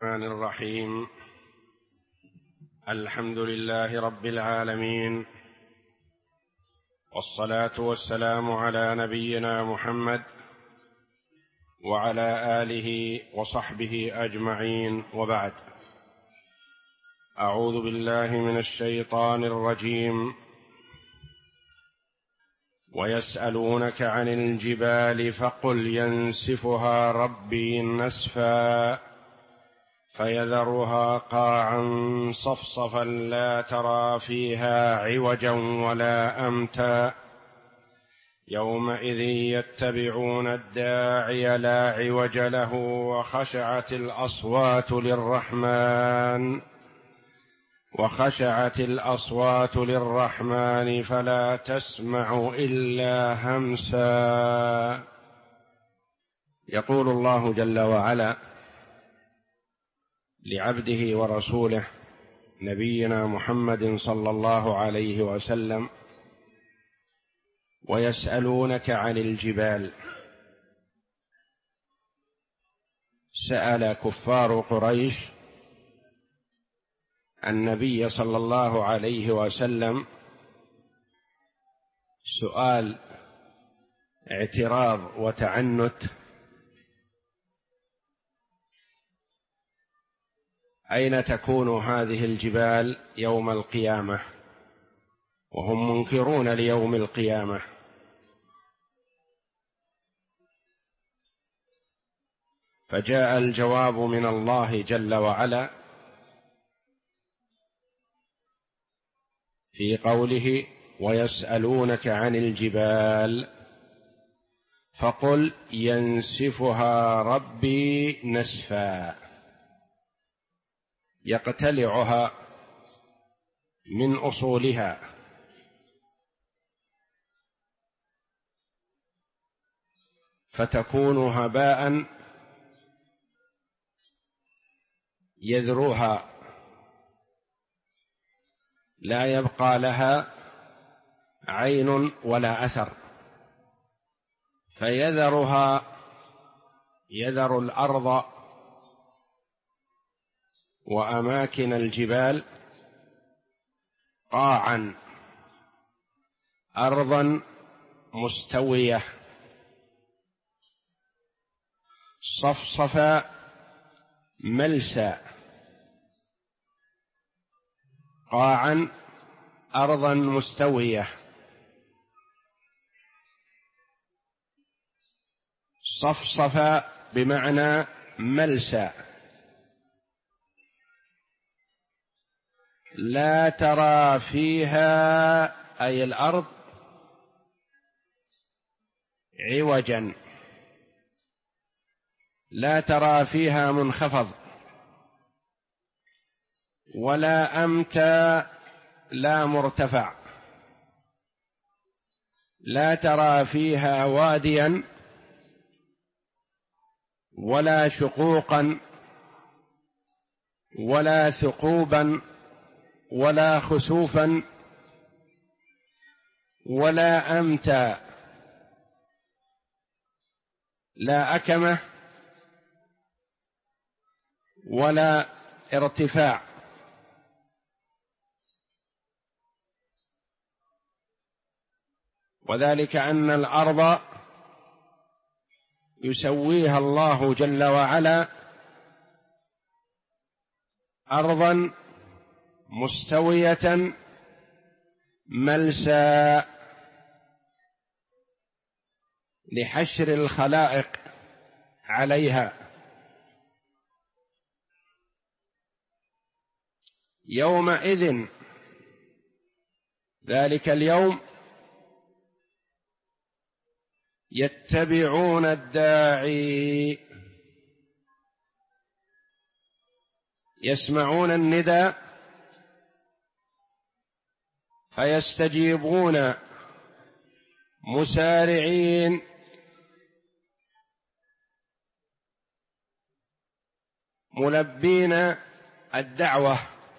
الرحمن الرحيم. الحمد لله رب العالمين، والصلاة والسلام على نبينا محمد وعلى آله وصحبه أجمعين، وبعد. أعوذ بالله من الشيطان الرجيم. ويسألونك عن الجبال فقل ينسفها ربي نسفا فيذرها قاعا صفصفا لا ترى فيها عوجا ولا أمتا يومئذ يتبعون الداعي لا عوج له وخشعت الأصوات للرحمن فلا تسمع إلا همسا. يقول الله جل وعلا لعبده ورسوله نبينا محمد صلى الله عليه وسلم: ويسألونك عن الجبال. سأل كفار قريش النبي صلى الله عليه وسلم سؤال اعتراض وتعنت: أين تكون هذه الجبال يوم القيامة؟ وهم منكرون ليوم القيامة. فجاء الجواب من الله جل وعلا في قوله: ويسألونك عن الجبال فقل ينسفها ربي نسفا، يقتلعها من أصولها فتكون هباء يذروها، لا يبقى لها عين ولا أثر، يذر الأرض وأماكن الجبال قاعا، أرضا مستوية صفصفا ملسا. قاعا أرضا مستوية، صفصفا بمعنى ملسا، لا ترى فيها أي الأرض عوجا، لا ترى فيها منخفض ولا أمتا، لا مرتفع، لا ترى فيها واديا ولا شقوقا ولا ثقوبا ولا خسوفا ولا أمتا، لا أكمة ولا ارتفاع. وذلك أن الأرض يسويها الله جل وعلا أرضا مستوية ملسا لحشر الخلائق عليها. يومئذ، ذلك اليوم، يتبعون الداعي، يسمعون النداء فيستجيبون مسارعين ملبين الدعوة،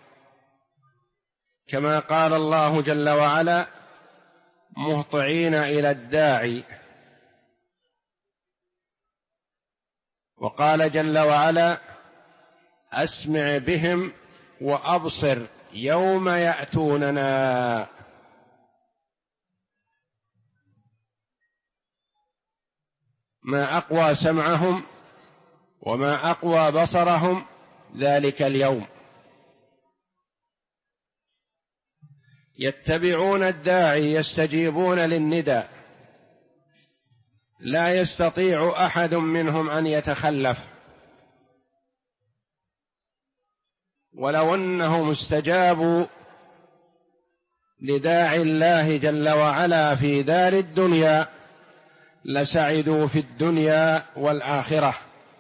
كما قال الله جل وعلا: مهطعين إلى الداعي. وقال جل وعلا: أسمع بهم وأبصر يوم يأتوننا. ما أقوى سمعهم وما أقوى بصرهم ذلك اليوم. يتبعون الداعي، يستجيبون للندى، لا يستطيع أحد منهم أن يتخلف. ولو أنهم استجابوا لداعي الله جل وعلا في دار الدنيا لسعدوا في الدنيا والآخرة،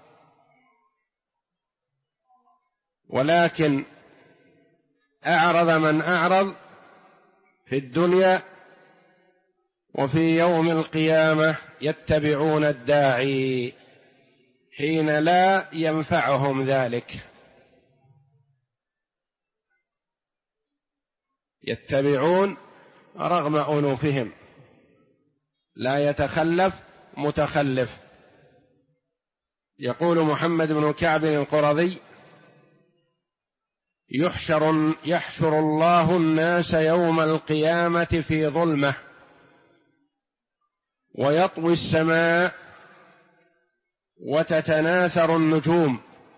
ولكن أعرض من أعرض في الدنيا، وفي يوم القيامة يتبعون الداعي حين لا ينفعهم ذلك. يتبعون رغم أنوفهم، لا يتخلف متخلف. يقول محمد بن كعب القرظي: يحشر الله الناس يوم القيامة في ظلمة، ويطوي السماء وتتناثر النجوم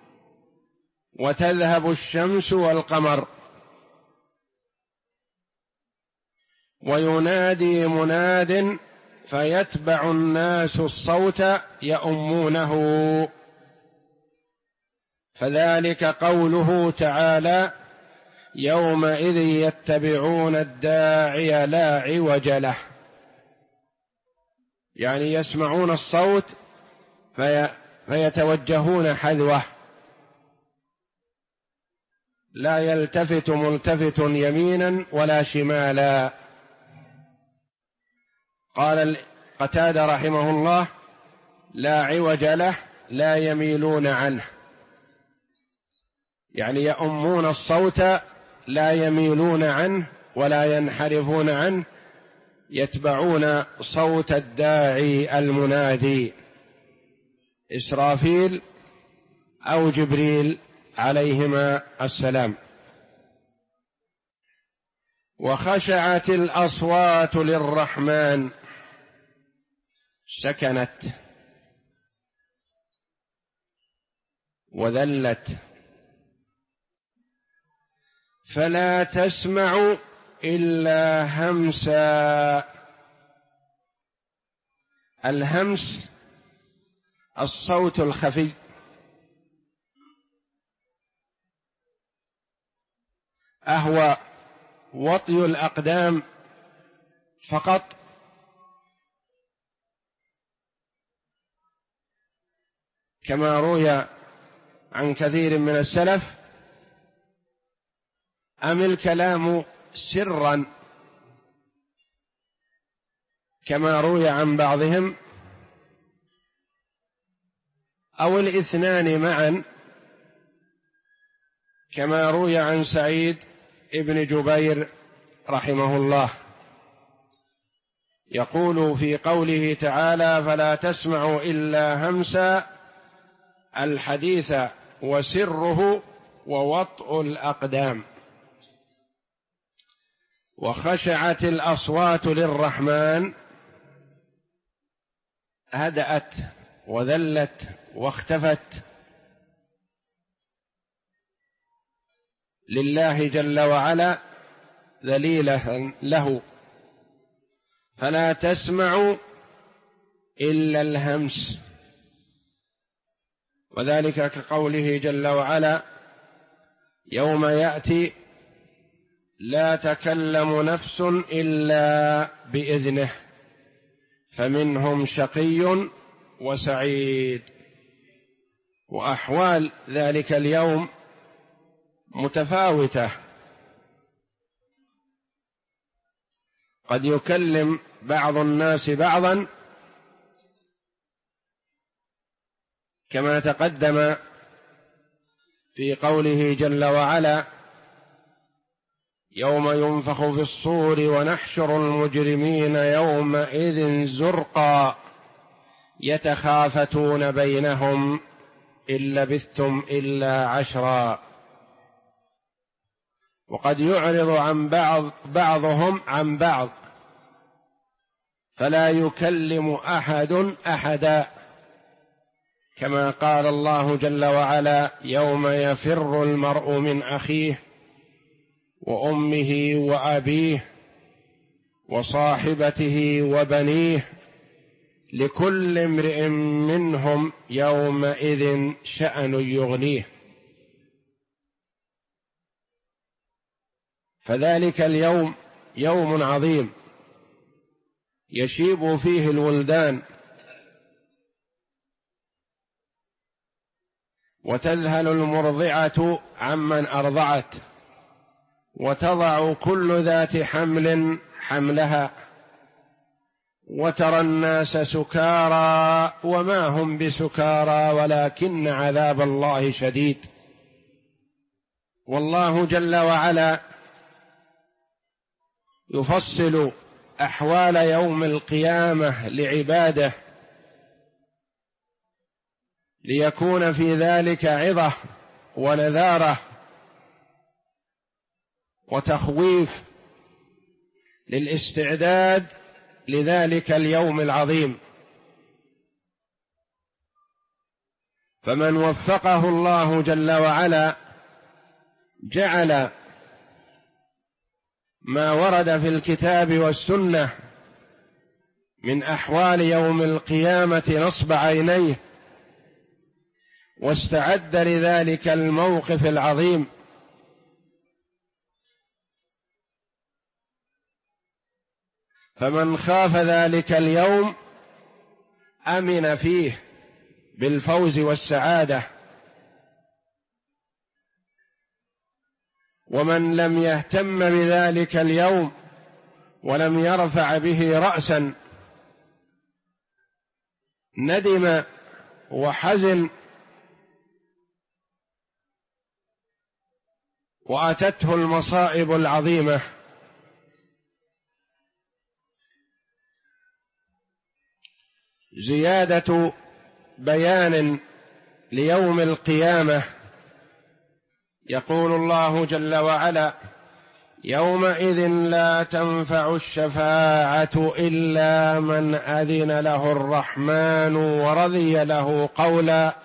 وتذهب الشمس والقمر، وينادي مناد فيتبع الناس الصوت يؤمونه، فذلك قوله تعالى: يومئذ يتبعون الداعي لا عوج له. يعني يسمعون الصوت فيتوجهون حذوه، لا يلتفت ملتفت يمينا ولا شمالا. قال قتادة رحمه الله: لا عوج له، لا يميلون عنه، يعني يؤمون الصوت لا يميلون عنه ولا ينحرفون عنه، يتبعون صوت الداعي المنادي، إسرافيل أو جبريل عليهما السلام. وخشعت الأصوات للرحمن، سكنت وذلت، فلا تسمع إلا همسا. الهمس الصوت الخفي، أهو وطي الأقدام فقط، كما روي عن كثير من السلف، أم الكلام سرا كما روي عن بعضهم، أو الاثنان معا كما روي عن سعيد ابن جبير رحمه الله، يقول في قوله تعالى: فلا تسمع إلا همسا، الحديث وسره ووطء الأقدام. وخشعت الأصوات للرحمن، هدأت وذلت واختفت لله جل وعلا ذليلة له، فلا تسمع إلا الهمس. وذلك كقوله جل وعلا: يوم يأتي لا تكلم نفس إلا بإذنه فمنهم شقي وسعيد. وأحوال ذلك اليوم متفاوتة، قد يكلم بعض الناس بعضا كما تقدم في قوله جل وعلا: يوم ينفخ في الصور ونحشر المجرمين يومئذ زرقا يتخافتون بينهم إن لبثتم إلا عشرا. وقد يعرض عن بعضهم عن بعض، فلا يكلم أحد أحدا، كما قال الله جل وعلا: يوم يفر المرء من أخيه وأمه وأبيه وصاحبته وبنيه لكل امرئ منهم يومئذ شأن يغنيه. فذلك اليوم يوم عظيم يشيب فيه الولدان، وتذهل المرضعة عمن أرضعت، وتضع كل ذات حمل حملها، وترى الناس سكارى وما هم بسكارى ولكن عذاب الله شديد. والله جل وعلا يفصل أحوال يوم القيامة لعباده ليكون في ذلك عظة ونذارة وتخويف للاستعداد لذلك اليوم العظيم. فمن وفقه الله جل وعلا جعل ما ورد في الكتاب والسنة من أحوال يوم القيامة نصب عينيه، واستعد لذلك الموقف العظيم. فمن خاف ذلك اليوم أمن فيه بالفوز والسعادة، ومن لم يهتم بذلك اليوم ولم يرفع به رأسا ندم وحزن، وأتته المصائب العظيمة. زيادة بيان ليوم القيامة، يقول الله جل وعلا: يومئذ لا تنفع الشفاعة إلا من أذن له الرحمن ورضي له قولا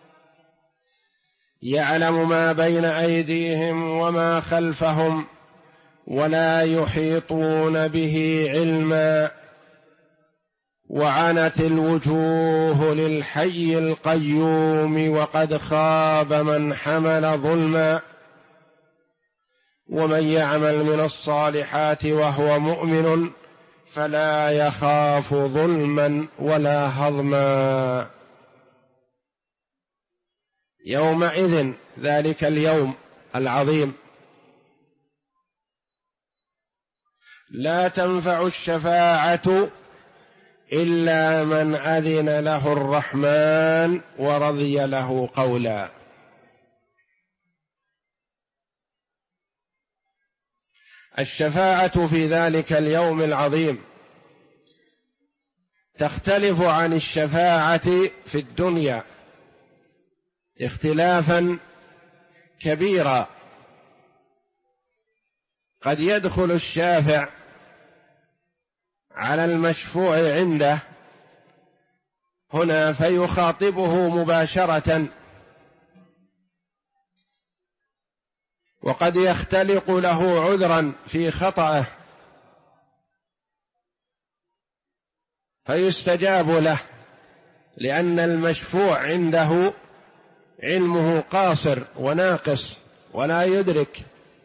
يعلم ما بين أيديهم وما خلفهم ولا يحيطون به علما وعنت الوجوه للحي القيوم وقد خاب من حمل ظلما ومن يعمل من الصالحات وهو مؤمن فلا يخاف ظلما ولا هضما. يومئذ ذلك اليوم العظيم لا تنفع الشفاعة إلا من أذن له الرحمن ورضي له قولا. الشفاعة في ذلك اليوم العظيم تختلف عن الشفاعة في الدنيا اختلافا كبيرا. قد يدخل الشافع على المشفوع عنده هنا فيخاطبه مباشرة، وقد يختلق له عذرا في خطأه فيستجاب له، لأن المشفوع عنده علمه قاصر وناقص ولا يدرك.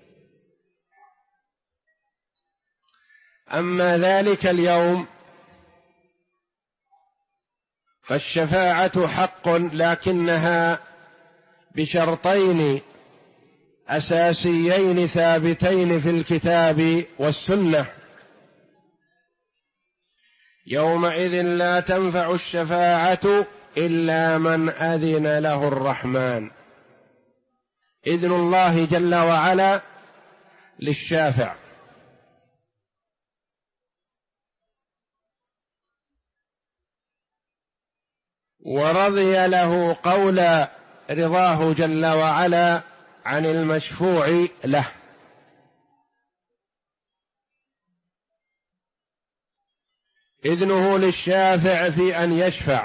أما ذلك اليوم فالشفاعة حق، لكنها بشرطين أساسيين ثابتين في الكتاب والسنة. يومئذ لا تنفع الشفاعة إلا من أذن له الرحمن، إذن الله جل وعلا للشافع، ورضي له قولا رضاه جل وعلا عن المشفوع له. إذنه للشافع في أن يشفع،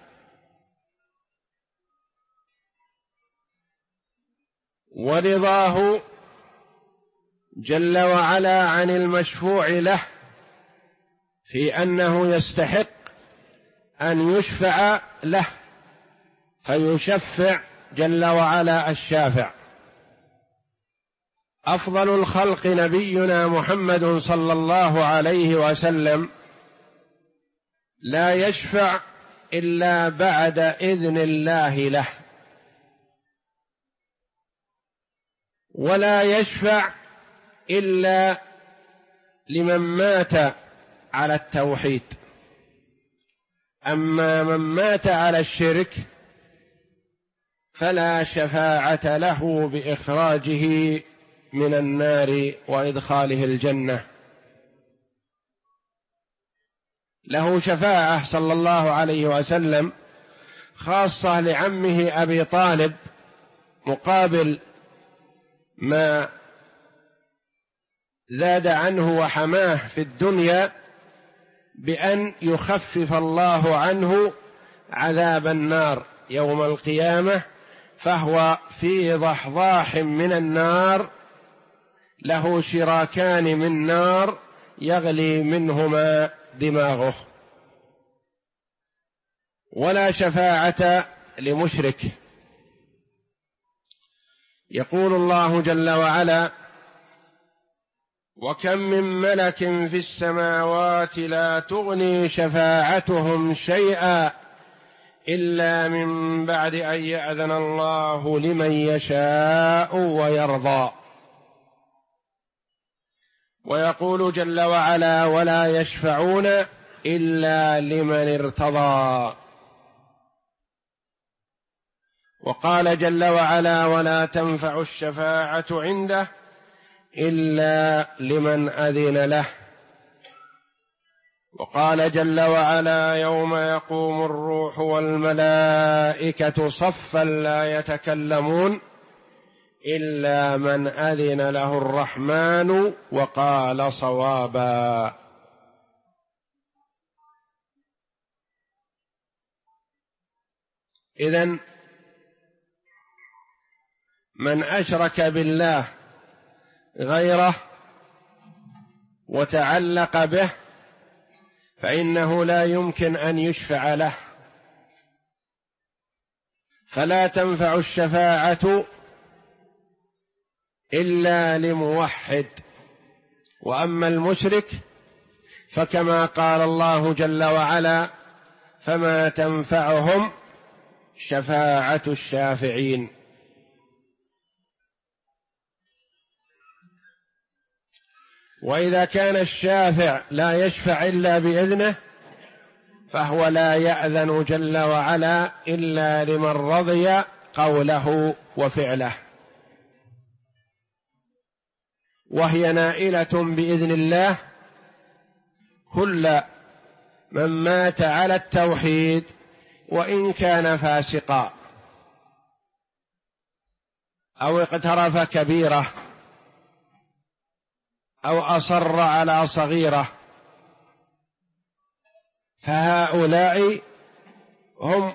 ورضاه جل وعلا عن المشفوع له في أنه يستحق أن يشفع له فيشفع جل وعلا الشافع. أفضل الخلق نبينا محمد صلى الله عليه وسلم لا يشفع إلا بعد إذن الله له، ولا يشفع إلا لمن مات على التوحيد. أما من مات على الشرك فلا شفاعة له بإخراجه من النار وإدخاله الجنة. له شفاعة صلى الله عليه وسلم خاصة لعمه أبي طالب مقابل ما زاد عنه وحماه في الدنيا، بأن يخفف الله عنه عذاب النار يوم القيامة، فهو في ضحضاح من النار، له شراكان من نار يغلي منهما دماغه. ولا شفاعة لمشرك. يقول الله جل وعلا: وكم من ملك في السماوات لا تغني شفاعتهم شيئا إلا من بعد أن يأذن الله لمن يشاء ويرضى. ويقول جل وعلا: ولا يشفعون إلا لمن ارتضى. وقال جل وعلا: ولا تنفع الشفاعة عنده إلا لمن أذن له. وقال جل وعلا: يوم يقوم الروح والملائكة صفا لا يتكلمون إلا من أذن له الرحمن وقال صوابا. إذن من أشرك بالله غيره وتعلق به فإنه لا يمكن أن يشفع له، فلا تنفع الشفاعة إلا لموحد. وأما المشرك فكما قال الله جل وعلا: فما تنفعهم شفاعة الشافعين. وإذا كان الشافع لا يشفع إلا بإذنه فهو لا يأذن جل وعلا إلا لمن رضي قوله وفعله، وهي نائلة بإذن الله كل من مات على التوحيد وإن كان فاسقا أو اقترف كبيرة أو أصر على صغيرة، فهؤلاء هم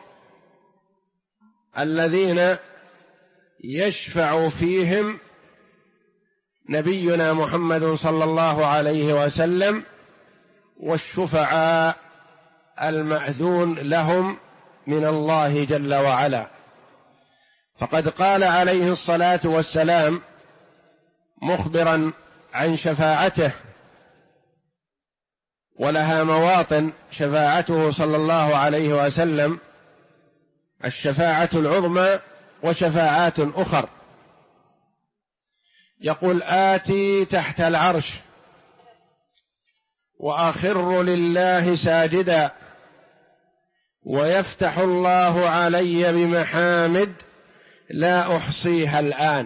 الذين يشفع فيهم نبينا محمد صلى الله عليه وسلم، والشفعاء المأذون لهم من الله جل وعلا. فقد قال عليه الصلاة والسلام مخبرا عن شفاعته، ولها مواطن شفاعته صلى الله عليه وسلم: الشفاعة العظمى وشفاعات أخر. يقول: آتي تحت العرش وأخر لله ساجدا ويفتح الله علي بمحامد لا أحصيها الآن.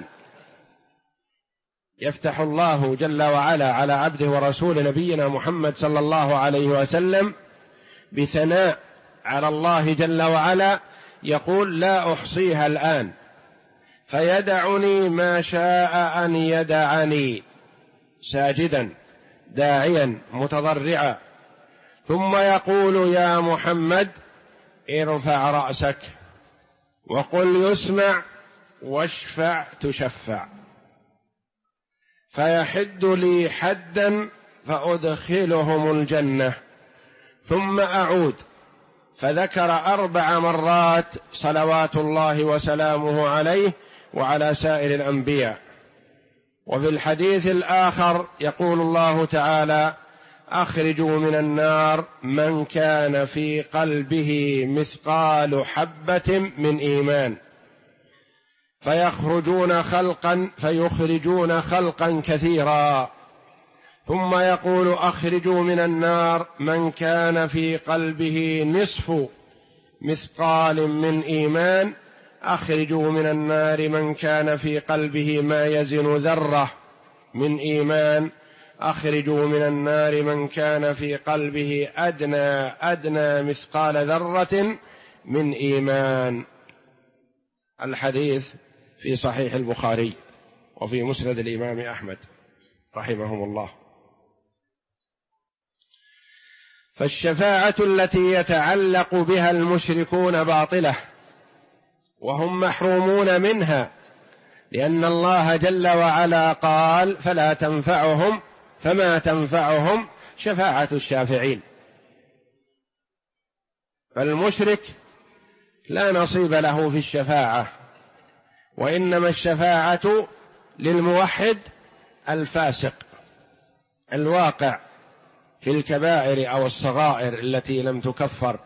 يفتح الله جل وعلا على عبده ورسول نبينا محمد صلى الله عليه وسلم بثناء على الله جل وعلا يقول لا أحصيها الآن، فيدعني ما شاء أن يدعني ساجدا داعيا متضرعا، ثم يقول يا محمد ارفع رأسك وقل يسمع واشفع تشفع، فيحد لي حدا فأدخلهم الجنة، ثم أعود فذكر 4 مرات صلوات الله وسلامه عليه وعلى سائر الأنبياء. وفي الحديث الآخر يقول الله تعالى أخرجوا من النار من كان في قلبه مثقال حبة من إيمان، فيخرجون خلقا كثيرا، ثم يقول أخرجوا من النار من كان في قلبه نصف مثقال من إيمان، أخرجوا من النار من كان في قلبه ما يزن ذرة من إيمان، أخرجوا من النار من كان في قلبه أدنى مثقال ذرة من إيمان. الحديث في صحيح البخاري وفي مسند الإمام أحمد رحمهم الله. فالشفاعة التي يتعلق بها المشركون باطلة وهم محرومون منها، لأن الله جل وعلا قال فما تنفعهم شفاعة الشافعين. فالمشرك لا نصيب له في الشفاعة، وإنما الشفاعة للموحد الفاسق الواقع في الكبائر أو الصغائر التي لم تكفر.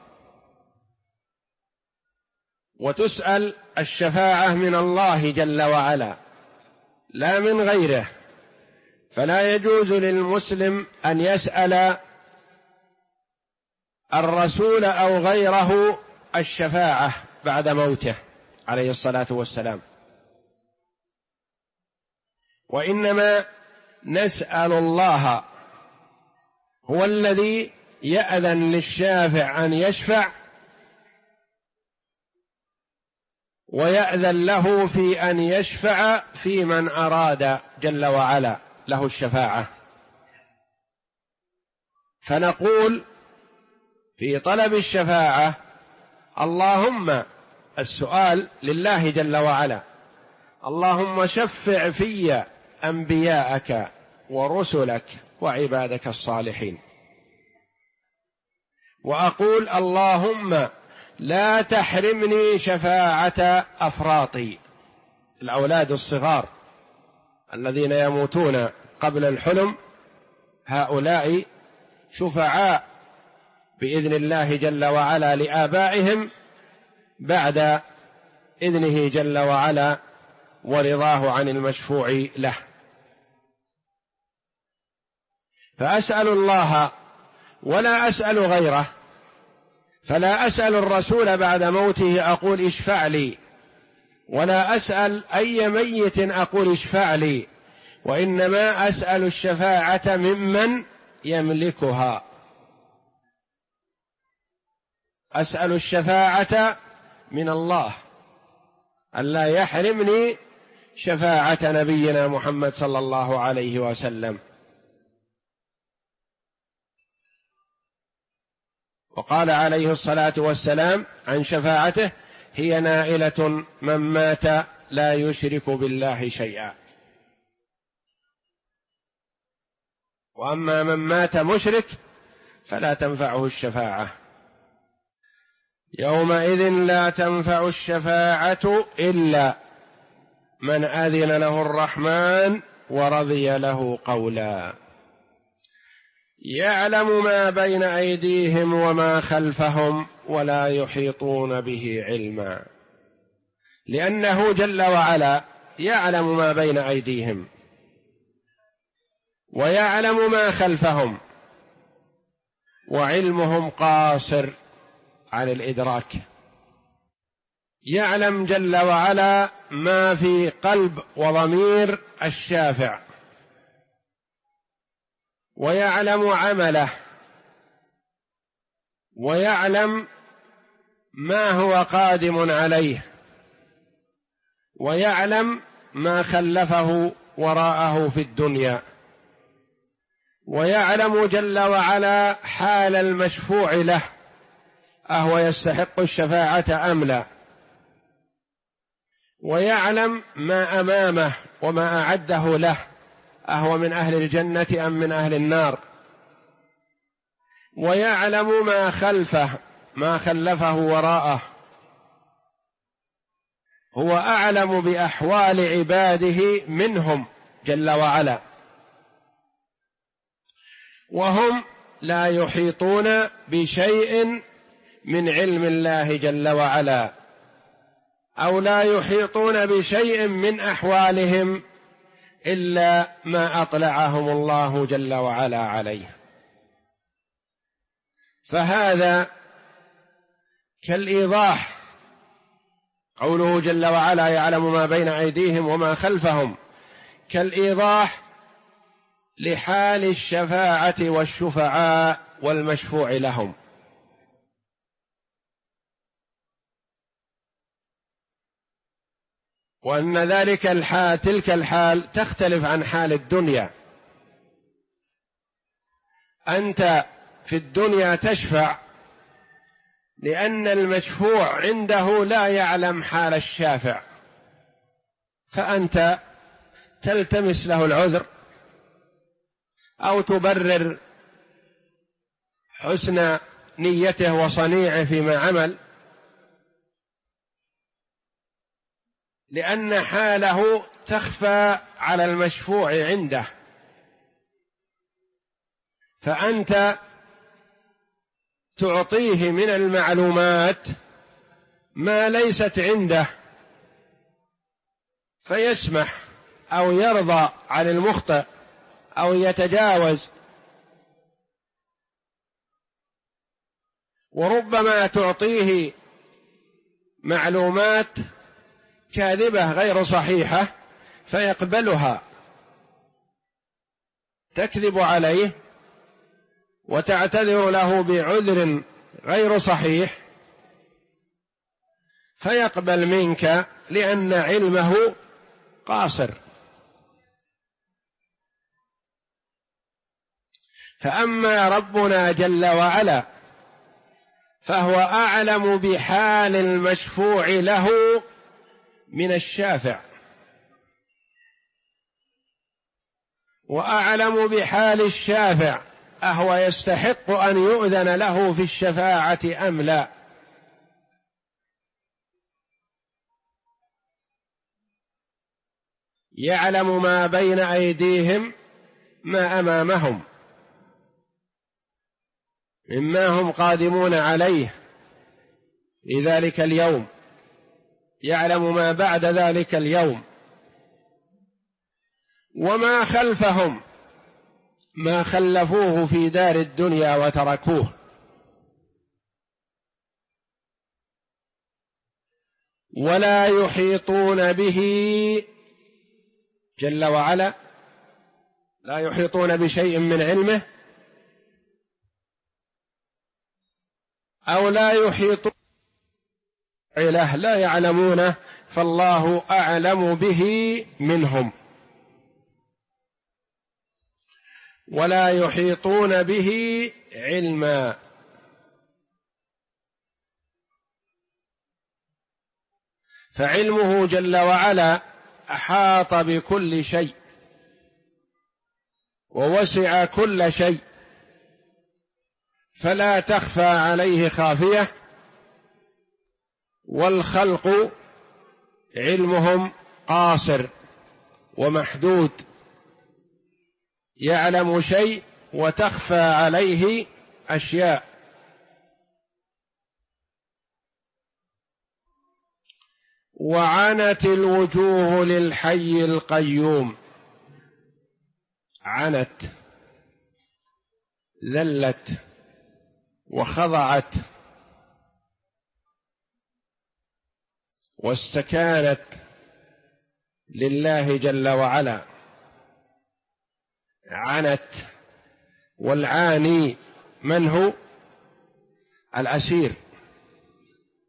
وتسأل الشفاعة من الله جل وعلا لا من غيره، فلا يجوز للمسلم أن يسأل الرسول أو غيره الشفاعة بعد موته عليه الصلاة والسلام، وإنما نسأل الله، هو الذي يأذن للشافع أن يشفع ويأذن له في أن يشفع في من أراد جل وعلا له الشفاعة. فنقول في طلب الشفاعة اللهم، السؤال لله جل وعلا، اللهم شفع في أنبياءك ورسلك وعبادك الصالحين. وأقول اللهم لا تحرمني شفاعة أفراطي، الأولاد الصغار الذين يموتون قبل الحلم، هؤلاء شفعاء بإذن الله جل وعلا لآبائهم بعد إذنه جل وعلا ورضاه عن المشفوع له. فأسأل الله ولا أسأل غيره، فلا أسأل الرسول بعد موته أقول اشفع لي، ولا أسأل أي ميت أقول اشفع لي، وإنما أسأل الشفاعة ممن يملكها، أسأل الشفاعة من الله ألا يحرمني شفاعة نبينا محمد صلى الله عليه وسلم. وقال عليه الصلاة والسلام عن شفاعته هي نائلة من مات لا يشرك بالله شيئا. وأما من مات مشرك فلا تنفعه الشفاعة. يومئذ لا تنفع الشفاعة إلا من أذن له الرحمن ورضي له قولا. يعلم ما بين أيديهم وما خلفهم ولا يحيطون به علما، لأنه جل وعلا يعلم ما بين أيديهم ويعلم ما خلفهم، وعلمهم قاصر عن الإدراك. يعلم جل وعلا ما في قلب وضمير الشافع، ويعلم عمله، ويعلم ما هو قادم عليه، ويعلم ما خلفه وراءه في الدنيا، ويعلم جل وعلا حال المشفوع له أهو يستحق الشفاعة أم لا، ويعلم ما أمامه وما أعده له أهو من أهل الجنة أم من أهل النار، ويعلم ما خلفه ما خلفه وراءه. هو أعلم بأحوال عباده منهم جل وعلا، وهم لا يحيطون بشيء من علم الله جل وعلا، أو لا يحيطون بشيء من أحوالهم إلا ما أطلعهم الله جل وعلا عليه. فهذا كالإيضاح، قوله جل وعلا يعلم ما بين أيديهم وما خلفهم، كالإيضاح لحال الشفاعة والشفعاء والمشفوع لهم. وأن تلك الحال تختلف عن حال الدنيا. أنت في الدنيا تشفع لأن المشفوع عنده لا يعلم حال الشافع، فأنت تلتمس له العذر أو تبرر حسن نيته وصنيعه فيما عمل، لأن حاله تخفى على المشفوع عنده، فأنت تعطيه من المعلومات ما ليست عنده، فيسمح أو يرضى عن المخطئ أو يتجاوز. وربما تعطيه معلومات كاذبة غير صحيحة فيقبلها، تكذب عليه وتعتذر له بعذر غير صحيح فيقبل منك لأن علمه قاصر. فأما ربنا جل وعلا فهو أعلم بحال المشفوع له من الشافع، وأعلم بحال الشافع أهو يستحق أن يؤذن له في الشفاعة أم لا. يعلم ما بين أيديهم ما أمامهم مما هم قادمون عليه في ذلك اليوم، يعلم ما بعد ذلك اليوم، وما خلفهم ما خلفوه في دار الدنيا وتركوه. ولا يحيطون به جل وعلا، لا يحيطون بشيء من علمه، أو لا يحيطون له لا يعلمونه، فالله أعلم به منهم. ولا يحيطون به علما، فعلمه جل وعلا أحاط بكل شيء ووسع كل شيء، فلا تخفى عليه خافية. والخلق علمهم قاصر ومحدود، يعلم شيء وتخفى عليه أشياء. وعنت الوجوه للحي القيوم، عنت ذلت وخضعت واستكانت لله جل وعلا. عنت، والعاني من هو؟ الأسير،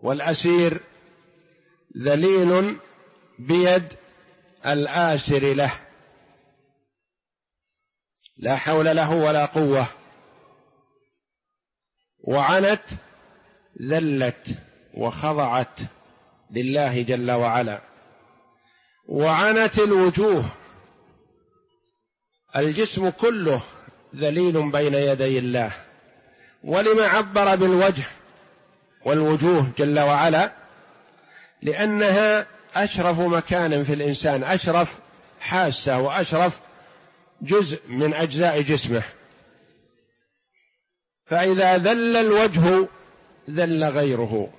والأسير ذليل بيد الآسر له، لا حول له ولا قوة. وعنت ذلت وخضعت لله جل وعلا. وعنت الوجوه، الجسم كله ذليل بين يدي الله. ولما عبر بالوجه والوجوه جل وعلا؟ لأنها أشرف مكان في الإنسان، أشرف حاسة وأشرف جزء من أجزاء جسمه، فإذا ذل الوجه ذل غيره.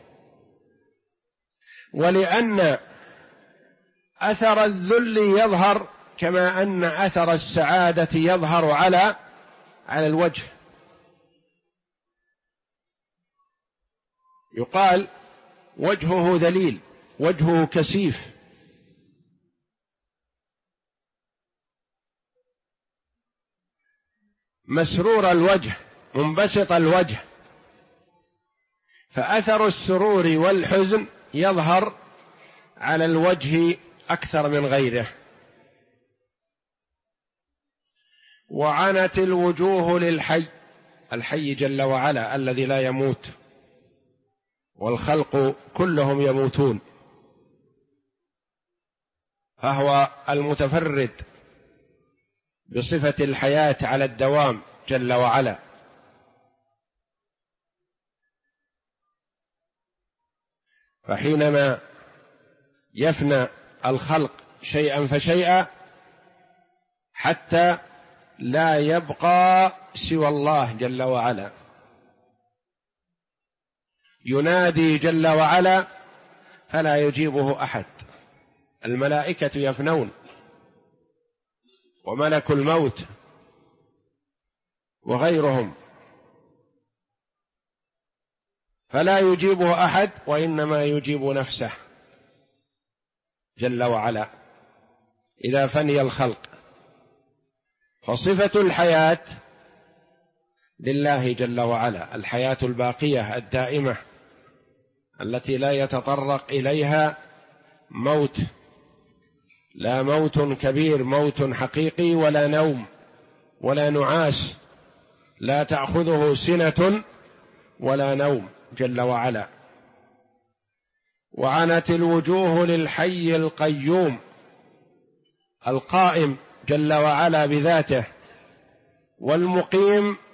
ولأن أثر الذل يظهر كما أن أثر السعادة يظهر على الوجه. يقال وجهه ذليل، وجهه كسيف، مسرور الوجه، منبسط الوجه، فأثر السرور والحزن يظهر على الوجه أكثر من غيره. وعنت الوجوه للحي، الحي جل وعلا الذي لا يموت، والخلق كلهم يموتون، فهو المتفرد بصفة الحياة على الدوام جل وعلا. فحينما يفنى الخلق شيئا فشيئا حتى لا يبقى سوى الله جل وعلا، ينادي جل وعلا فلا يجيبه أحد، الملائكة يفنون وملك الموت وغيرهم، فلا يجيبه أحد، وإنما يجيب نفسه جل وعلا إذا فني الخلق. فصفة الحياة لله جل وعلا، الحياة الباقية الدائمة التي لا يتطرق إليها موت، لا موت كبير موت حقيقي، ولا نوم ولا نعاس، لا تأخذه سنة ولا نوم جل وعلا. وعنت الوجوه للحي القيوم القائم جل وعلا بذاته، والمقيم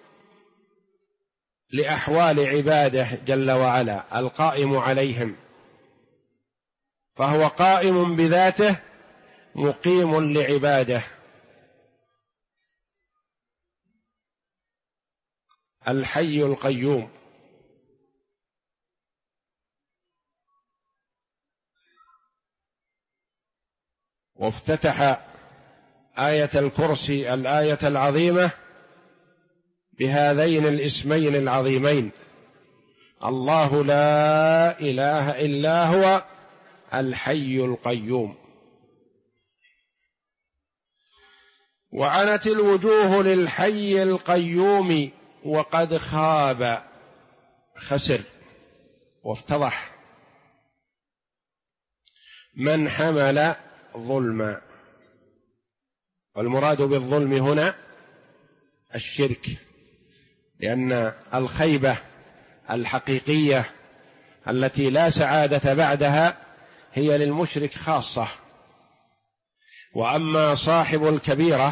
لأحوال عباده جل وعلا، القائم عليهم، فهو قائم بذاته مقيم لعباده. الحي القيوم. وافتتح آية الكرسي الآية العظيمة بهذين الاسمين العظيمين: الله لا إله إلا هو الحي القيوم. وعنت الوجوه للحي القيوم وقد خاب، خسر وافتضح من حمل ظلما. والمراد بالظلم هنا الشرك، لأن الخيبة الحقيقية التي لا سعادة بعدها هي للمشرك خاصة. وأما صاحب الكبيرة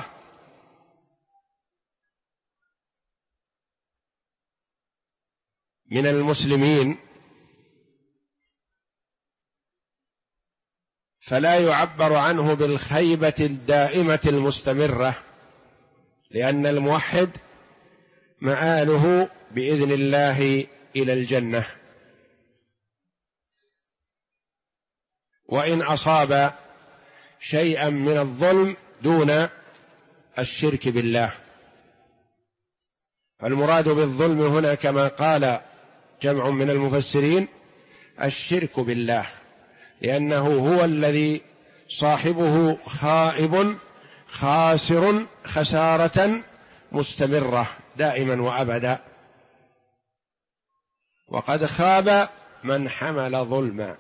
من المسلمين فلا يعبر عنه بالخيبة الدائمة المستمرة، لأن الموحد مآله بإذن الله إلى الجنة، وإن أصاب شيئا من الظلم دون الشرك بالله. المراد بالظلم هنا كما قال جمع من المفسرين الشرك بالله، لأنه هو الذي صاحبه خائب خاسر خسارة مستمرة دائما وأبدا. وقد خاب من حمل ظلما.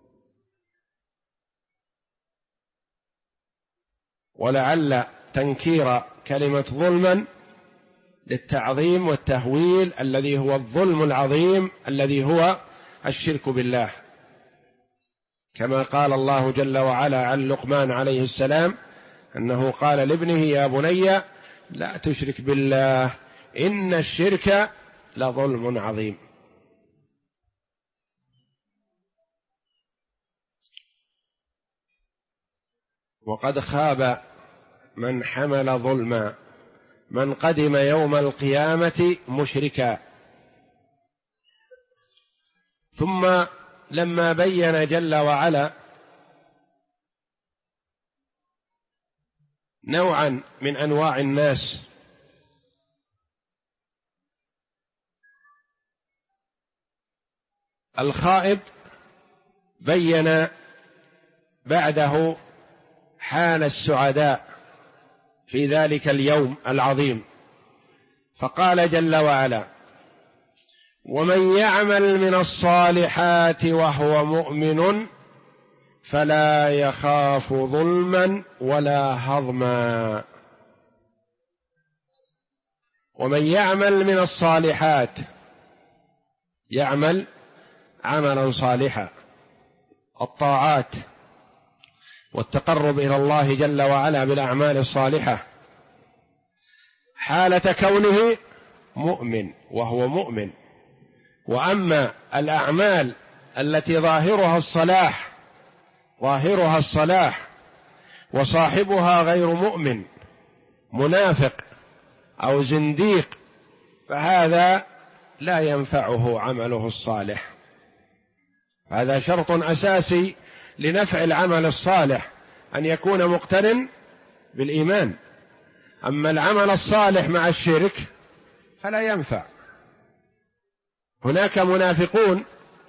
ولعل تنكير كلمة ظلما للتعظيم والتهويل الذي هو الظلم العظيم الذي هو الشرك بالله، كما قال الله جل وعلا عن لقمان عليه السلام أنه قال لابنه: يا بني لا تشرك بالله إن الشرك لظلم عظيم. وقد خاب من حمل ظلما من قدم يوم القيامة مشركا. ثم لما بين جل وعلا نوعا من أنواع الناس الخائب، بين بعده حال السعداء في ذلك اليوم العظيم، فقال جل وعلا: ومن يعمل من الصالحات وهو مؤمن فلا يخاف ظلما ولا هضما. ومن يعمل من الصالحات، يعمل عملا صالحا، الطاعات والتقرب إلى الله جل وعلا بالأعمال الصالحة، حالة كونه مؤمن وهو مؤمن. وأما الأعمال التي ظاهرها الصلاح وصاحبها غير مؤمن، منافق أو زنديق، فهذا لا ينفعه عمله الصالح. هذا شرط أساسي لنفع العمل الصالح، أن يكون مقترن بالإيمان. أما العمل الصالح مع الشرك فلا ينفع. هناك منافقون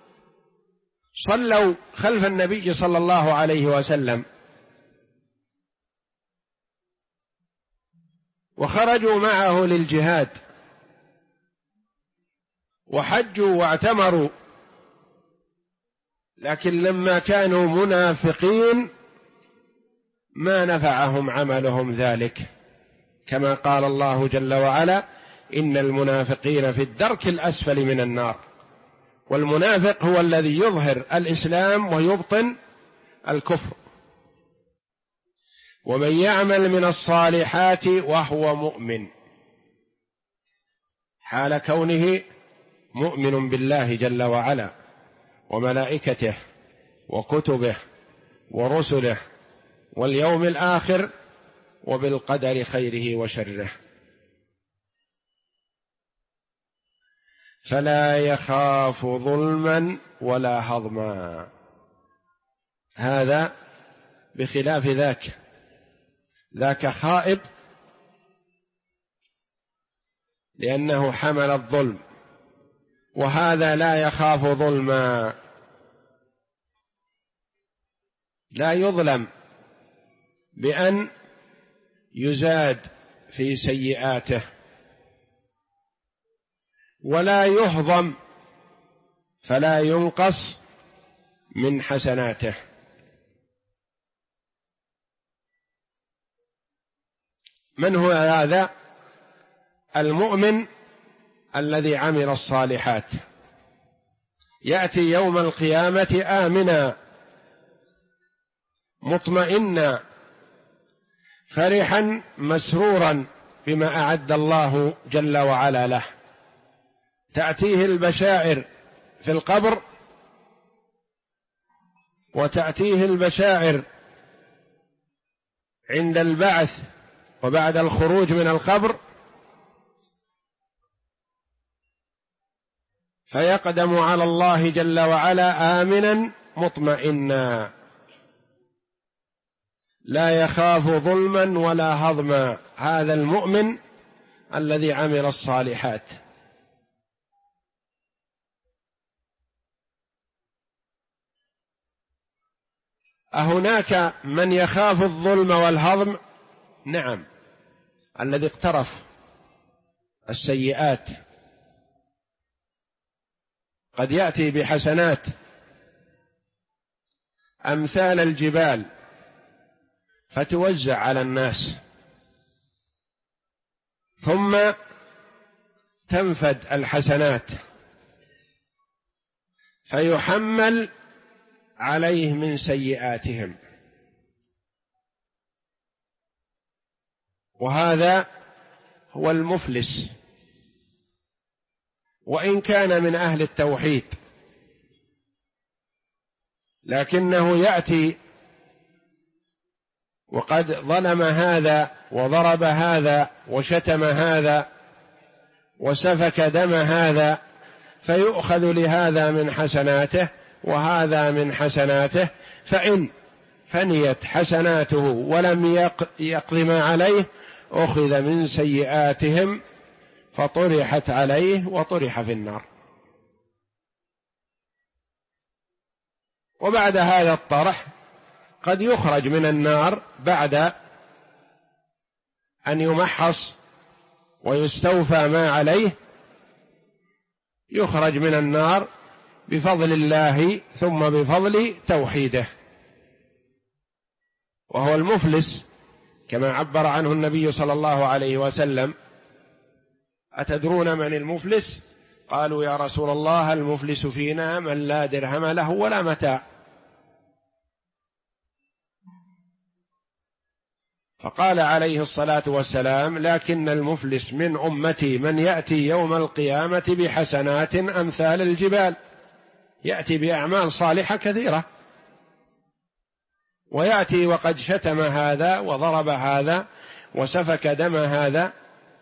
صلوا خلف النبي صلى الله عليه وسلم وخرجوا معه للجهاد وحجوا واعتمروا، لكن لما كانوا منافقين ما نفعهم عملهم ذلك، كما قال الله جل وعلا: إن المنافقين في الدرك الأسفل من النار. والمنافق هو الذي يظهر الإسلام ويبطن الكفر. ومن يعمل من الصالحات وهو مؤمن، حال كونه مؤمن بالله جل وعلا وملائكته وكتبه ورسله واليوم الآخر وبالقدر خيره وشره، فلا يخاف ظلما ولا هضما. هذا بخلاف ذاك خائب لأنه حمل الظلم، وهذا لا يخاف ظلما، لا يظلم بأن يزاد في سيئاته ولا يهضم فلا ينقص من حسناته. من هو هذا؟ المؤمن الذي عمل الصالحات، يأتي يوم القيامة آمنا مطمئنا فرحا مسرورا بما أعد الله جل وعلا له. تأتيه البشائر في القبر، وتأتيه البشائر عند البعث وبعد الخروج من القبر، فيقدم على الله جل وعلا آمنا مطمئنا لا يخاف ظلما ولا هضما. هذا المؤمن الذي عمل الصالحات. أهناك من يخاف الظلم والهضم؟ نعم، الذي اقترف السيئات قد يأتي بحسنات أمثال الجبال فتوزع على الناس، ثم تنفد الحسنات فيحمل عليه من سيئاتهم، وهذا هو المفلس وإن كان من أهل التوحيد، لكنه يأتي وقد ظلم هذا وضرب هذا وشتم هذا وسفك دم هذا، فيؤخذ لهذا من حسناته وهذا من حسناته، فإن فنيت حسناته ولم يقض ما عليه أخذ من سيئاتهم فطرحت عليه وطرح في النار. وبعد هذا الطرح قد يخرج من النار بعد أن يمحص ويستوفى ما عليه، يخرج من النار بفضل الله ثم بفضل توحيده، وهو المفلس كما عبر عنه النبي صلى الله عليه وسلم: أتدرون من المفلس؟ قالوا يا رسول الله المفلس فينا من لا درهم له ولا متاع. فقال عليه الصلاة والسلام: لكن المفلس من أمتي من يأتي يوم القيامة بحسنات أمثال الجبال، يأتي بأعمال صالحة كثيرة، ويأتي وقد شتم هذا وضرب هذا وسفك دم هذا.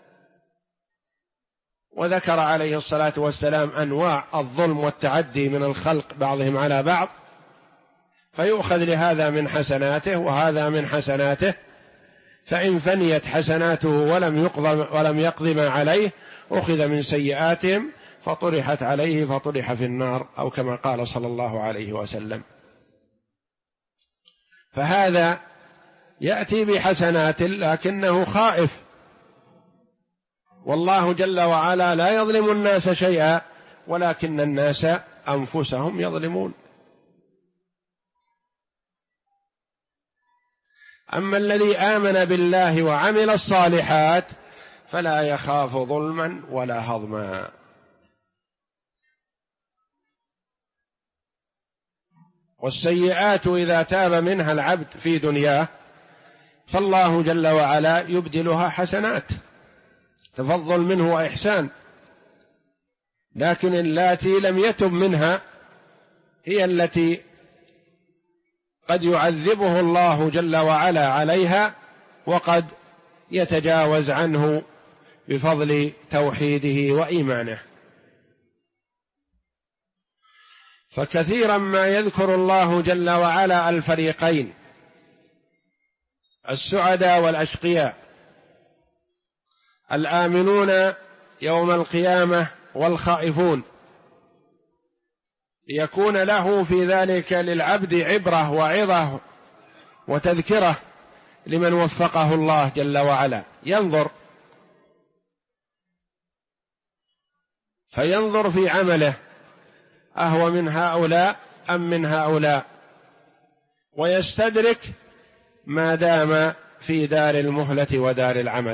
وذكر عليه الصلاة والسلام أنواع الظلم والتعدي من الخلق بعضهم على بعض، فيؤخذ لهذا من حسناته وهذا من حسناته، فإن فنيت حسناته ولم يقض ما عليه أخذ من سيئاتهم فطرحت عليه فطرح في النار، أو كما قال صلى الله عليه وسلم. فهذا يأتي بحسنات لكنه خائف، والله جل وعلا لا يظلم الناس شيئا ولكن الناس أنفسهم يظلمون. أما الذي آمن بالله وعمل الصالحات فلا يخاف ظلما ولا هضما. والسيئات إذا تاب منها العبد في دنياه فالله جل وعلا يبدلها حسنات، تفضل منه وإحسان، لكن اللاتي لم يتب منها هي التي قد يعذبه الله جل وعلا عليها وقد يتجاوز عنه بفضل توحيده وإيمانه. فكثيرا ما يذكر الله جل وعلا الفريقين، السعداء والأشقياء، الآمنون يوم القيامة والخائفون، ليكون له في ذلك للعبد عبرة وعظة وتذكرة لمن وفقه الله جل وعلا، فينظر في عمله أهو من هؤلاء أم من هؤلاء، ويستدرك ما دام في دار المهلة ودار العمل.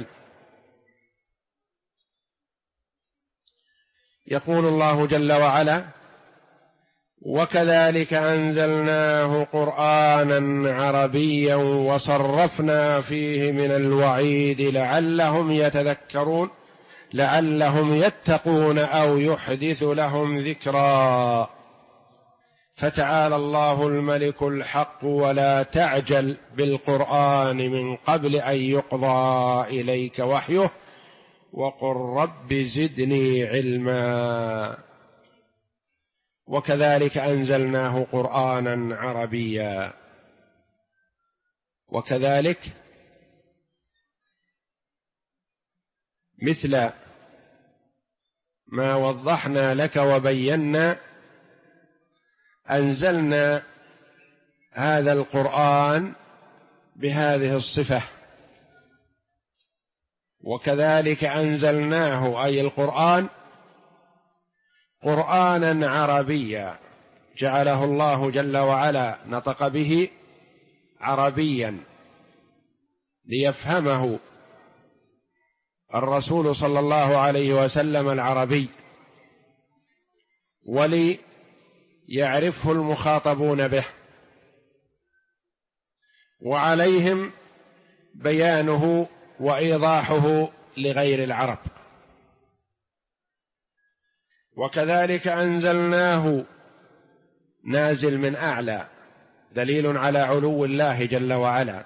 يقول الله جل وعلا: وكذلك أنزلناه قرآنا عربيا وصرفنا فيه من الوعيد لعلهم يتذكرون لعلهم يتقون أو يحدث لهم ذكرا فتعالى الله الملك الحق ولا تعجل بالقرآن من قبل أن يقضى إليك وحيه وقل رب زدني علما. وكذلك أنزلناه قرآنا عربيا. وكذلك مثل ما وضحنا لك وبينا أنزلنا هذا القرآن بهذه الصفة. وكذلك أنزلناه أي القرآن قرآنا عربيا جعله الله جل وعلا نطق به عربيا ليفهمه الرسول صلى الله عليه وسلم العربي، وليعرفه المخاطبون به، وعليهم بيانه وإيضاحه لغير العرب. وكذلك أنزلناه نازل من أعلى، دليل على علو الله جل وعلا،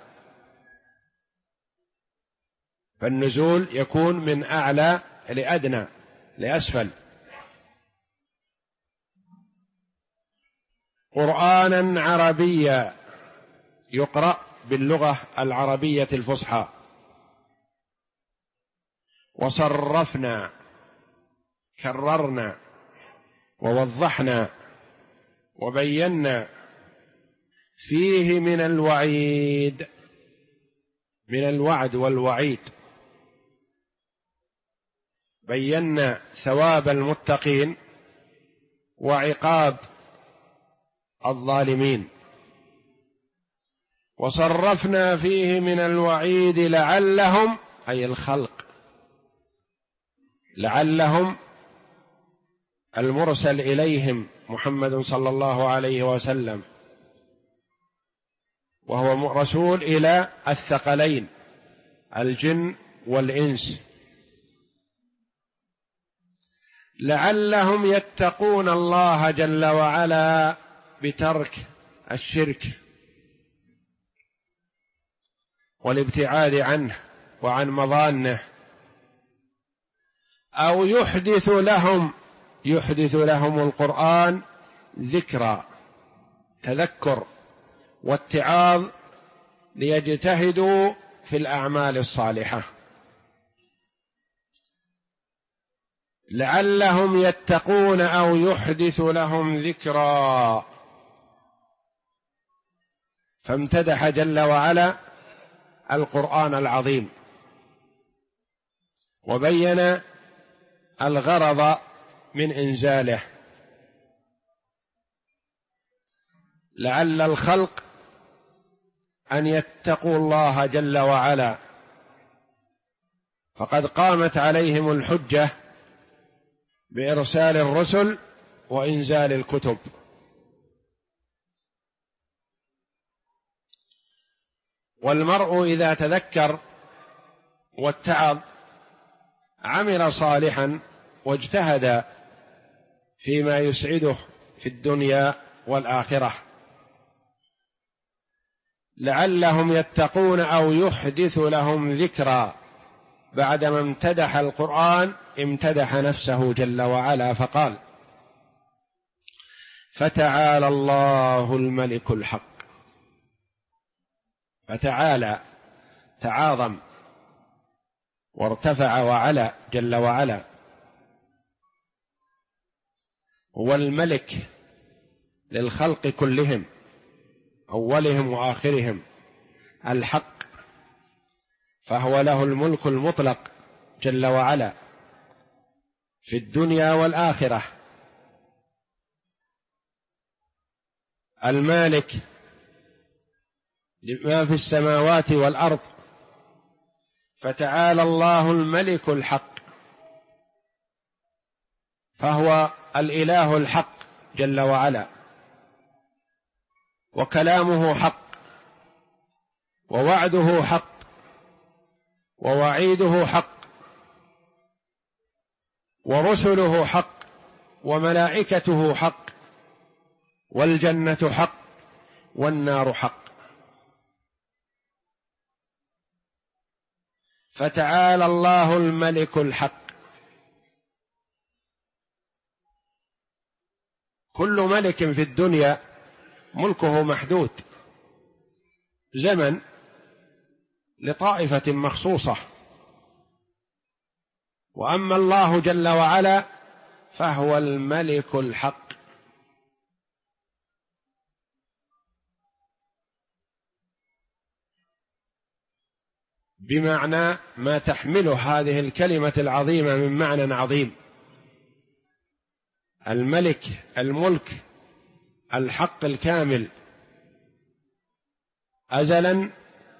فالنزول يكون من أعلى لأدنى لأسفل. قرآنا عربيا يقرأ باللغة العربية الفصحى. وصرفنا، كررنا ووضحنا وبينا فيه من الوعيد، من الوعد والوعيد، بينا ثواب المتقين وعقاب الظالمين. وصرفنا فيه من الوعيد لعلهم، أي الخلق، لعلهم المرسل إليهم محمد صلى الله عليه وسلم، وهو رسول إلى الثقلين الجن والإنس، لعلهم يتقون الله جل وعلا بترك الشرك والابتعاد عنه وعن مظانه، أو يحدث لهم القرآن ذكرى، تذكر واتعاظ، ليجتهدوا في الأعمال الصالحة. لعلهم يتقون أو يحدث لهم ذكرى. فامتدح جل وعلا القرآن العظيم، وبين الغرض من إنزاله، لعل الخلق أن يتقوا الله جل وعلا، فقد قامت عليهم الحجة بإرسال الرسل وإنزال الكتب. والمرء إذا تذكر واتعظ عمل صالحا واجتهد فيما يسعده في الدنيا والآخرة. لعلهم يتقون أو يحدث لهم ذكرى. بعدما امتدح القرآن امتدح نفسه جل وعلا فقال: فتعالى الله الملك الحق. فتعالى، تعاظم وارتفع وعلا جل وعلا، هو الملك للخلق كلهم، أولهم وآخرهم، الحق، فهو له الملك المطلق جل وعلا في الدنيا والآخرة، المالك لما في السماوات والأرض. فتعالى الله الملك الحق، فهو الإله الحق جل وعلا، وكلامه حق، ووعده حق، ووعيده حق، ورسله حق، وملائكته حق، والجنة حق، والنار حق. فتعالى الله الملك الحق. كل ملك في الدنيا ملكه محدود، زمن لطائفة مخصوصة، وأما الله جل وعلا فهو الملك الحق. بمعنى ما تحمله هذه الكلمة العظيمة من معنى عظيم. الملك الملك الحق الكامل أزلا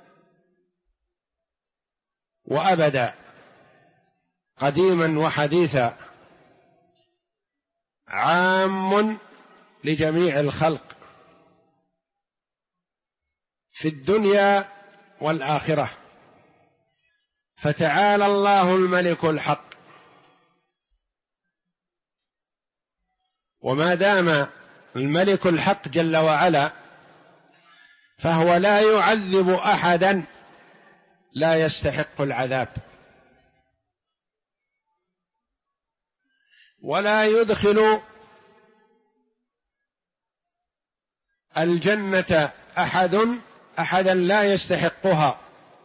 وأبدا، قديما وحديثا، عام لجميع الخلق في الدنيا والآخرة. فتعالى الله الملك الحق، وما دام الملك الحق جل وعلا فهو لا يعذب أحدا لا يستحق العذاب، ولا يدخل الجنة أحدا لا يستحقها،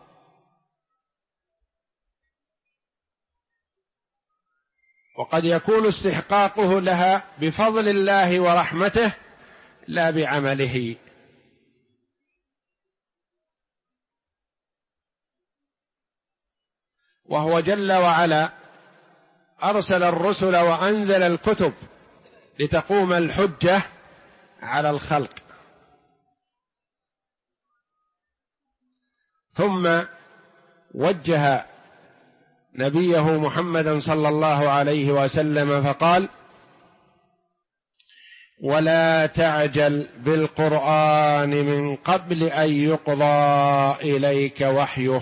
وقد يكون استحقاقه لها بفضل الله ورحمته لا بعمله. وهو جل وعلا أرسل الرسل وأنزل الكتب لتقوم الحجة على الخلق، ثم وجه نبيه محمدا صلى الله عليه وسلم فقال: ولا تعجل بالقرآن من قبل أن يقضى إليك وحيه.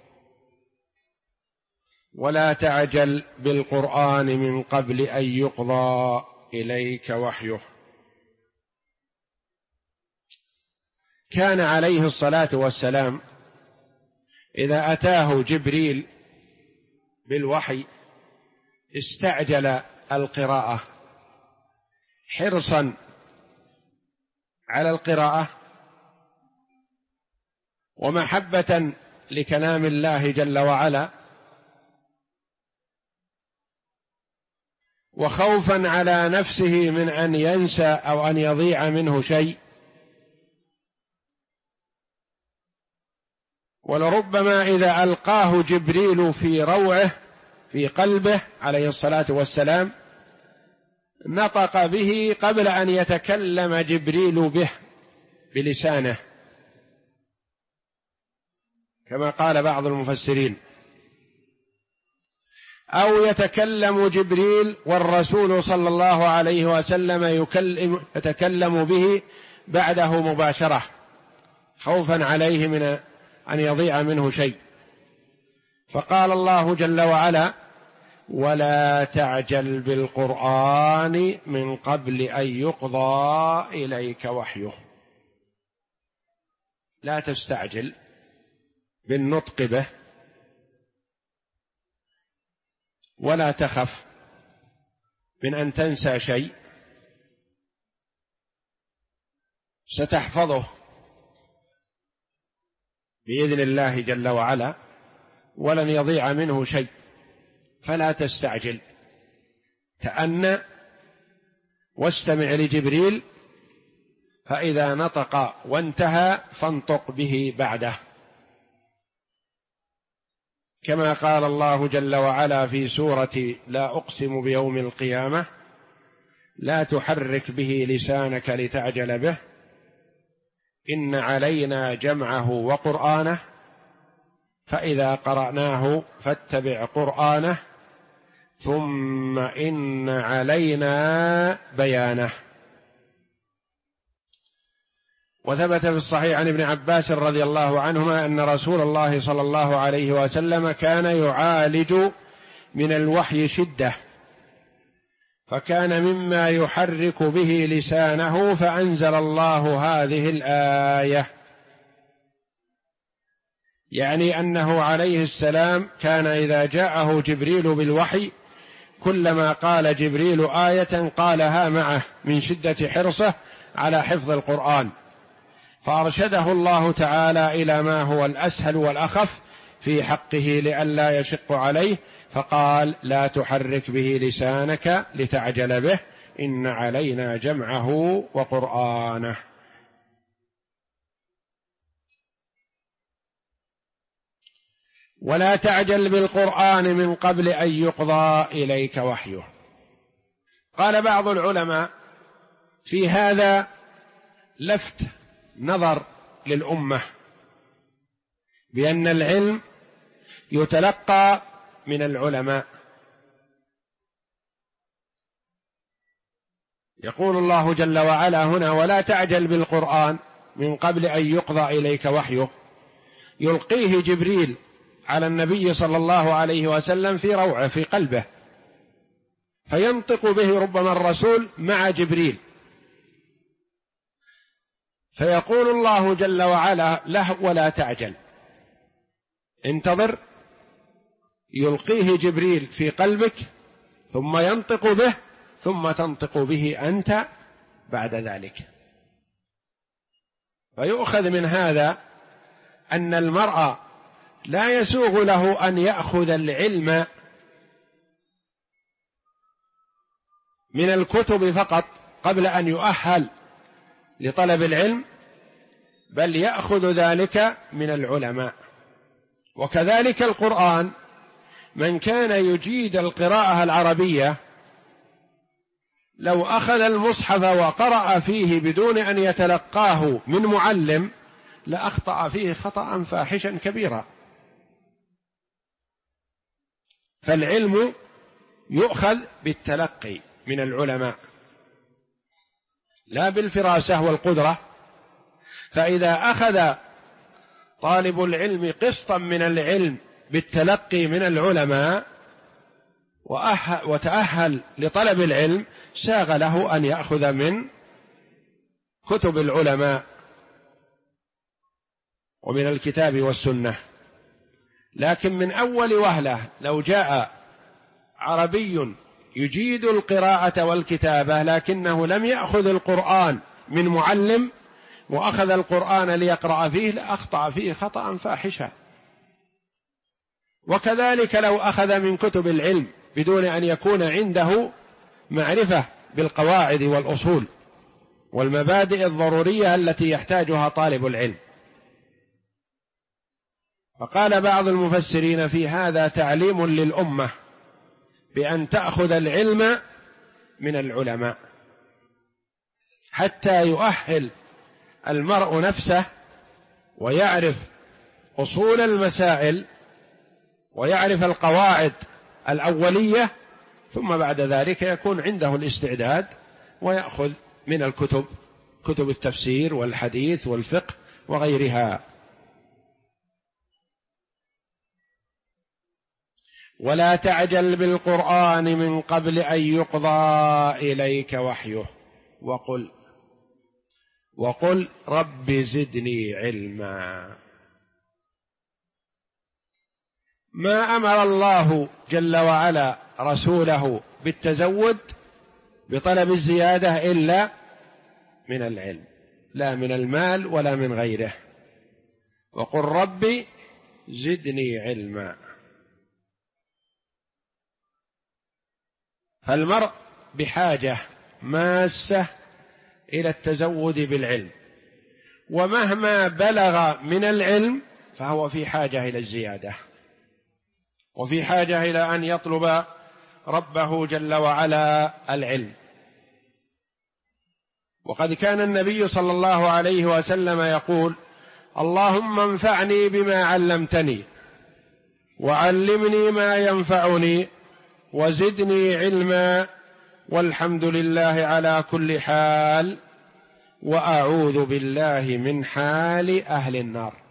ولا تعجل بالقرآن من قبل أن يقضى إليك وحيه. كان عليه الصلاة والسلام إذا أتاه جبريل بالوحي استعجل القراءة حرصا على القراءة ومحبة لكلام الله جل وعلا، وخوفا على نفسه من أن ينسى أو أن يضيع منه شيء. ولربما إذا ألقاه جبريل في روعه في قلبه عليه الصلاة والسلام نطق به قبل أن يتكلم جبريل به بلسانه، كما قال بعض المفسرين، أو يتكلم جبريل والرسول صلى الله عليه وسلم يتكلم به بعده مباشرة، خوفا عليه من أن يضيع منه شيء. فقال الله جل وعلا: ولا تعجل بالقرآن من قبل أن يقضى إليك وحيه. لا تستعجل بالنطق به، ولا تخف من أن تنسى شيء، ستحفظه بإذن الله جل وعلا ولن يضيع منه شيء. فلا تستعجل، تأنى واستمع لجبريل، فإذا نطق وانتهى فانطق به بعده، كما قال الله جل وعلا في سورة لا أقسم بيوم القيامة: لا تحرك به لسانك لتعجل به إن علينا جمعه وقرآنه فإذا قرأناه فاتبع قرآنه ثم إن علينا بيانه. وثبت في الصحيح عن ابن عباس رضي الله عنهما أن رسول الله صلى الله عليه وسلم كان يعالج من الوحي شدة، فكان مما يحرك به لسانه فأنزل الله هذه الآية، يعني أنه عليه السلام كان إذا جاءه جبريل بالوحي كلما قال جبريل آية قالها معه من شدة حرصه على حفظ القرآن، فأرشده الله تعالى إلى ما هو الأسهل والأخف في حقه لئلا يشق عليه، فقال: لا تحرك به لسانك لتعجل به إن علينا جمعه وقرآنه. ولا تعجل بالقرآن من قبل أن يقضى إليك وحيه. قال بعض العلماء في هذا لفت نظر للأمة بأن العلم يتلقى من العلماء. يقول الله جل وعلا هنا: ولا تعجل بالقرآن من قبل أن يقضى إليك وحيه، يلقيه جبريل على النبي صلى الله عليه وسلم في روعه في قلبه، فينطق به ربما الرسول مع جبريل، فيقول الله جل وعلا له: ولا تعجل، انتظر، يلقيه جبريل في قلبك ثم ينطق به ثم تنطق به أنت بعد ذلك. فيؤخذ من هذا أن المرء لا يسوغ له أن يأخذ العلم من الكتب فقط قبل أن يؤهل لطلب العلم، بل يأخذ ذلك من العلماء. وكذلك القرآن، من كان يجيد القراءة العربية لو أخذ المصحف وقرأ فيه بدون أن يتلقاه من معلم لأخطأ فيه خطأ فاحشا كبيرا. فالعلم يؤخذ بالتلقي من العلماء لا بالفراسة والقدرة. فإذا أخذ طالب العلم قسطا من العلم بالتلقي من العلماء وتأهل لطلب العلم، ساغ له أن يأخذ من كتب العلماء ومن الكتاب والسنة. لكن من أول وهلة لو جاء عربي يجيد القراءة والكتابة لكنه لم يأخذ القرآن من معلم وأخذ القرآن ليقرأ فيه لأخطأ فيه خطأ فاحشا. وكذلك لو أخذ من كتب العلم بدون أن يكون عنده معرفة بالقواعد والأصول والمبادئ الضرورية التي يحتاجها طالب العلم. فقال بعض المفسرين في هذا تعليم للأمة بأن تأخذ العلم من العلماء حتى يؤهل المرء نفسه ويعرف أصول المسائل ويعرف القواعد الأولية، ثم بعد ذلك يكون عنده الاستعداد ويأخذ من الكتب، كتب التفسير والحديث والفقه وغيرها. ولا تعجل بالقرآن من قبل أن يقضى إليك وحيه وقل رب زدني علما. ما أمر الله جل وعلا رسوله بالتزود بطلب الزيادة إلا من العلم، لا من المال ولا من غيره. وقل رب زدني علما. فالمرء بحاجة ماسة إلى التزود بالعلم، ومهما بلغ من العلم فهو في حاجة إلى الزيادة، وفي حاجة إلى أن يطلب ربه جل وعلا العلم. وقد كان النبي صلى الله عليه وسلم يقول: اللهم انفعني بما علمتني وعلمني ما ينفعني وزدني علما، والحمد لله على كل حال، وأعوذ بالله من حال أهل النار.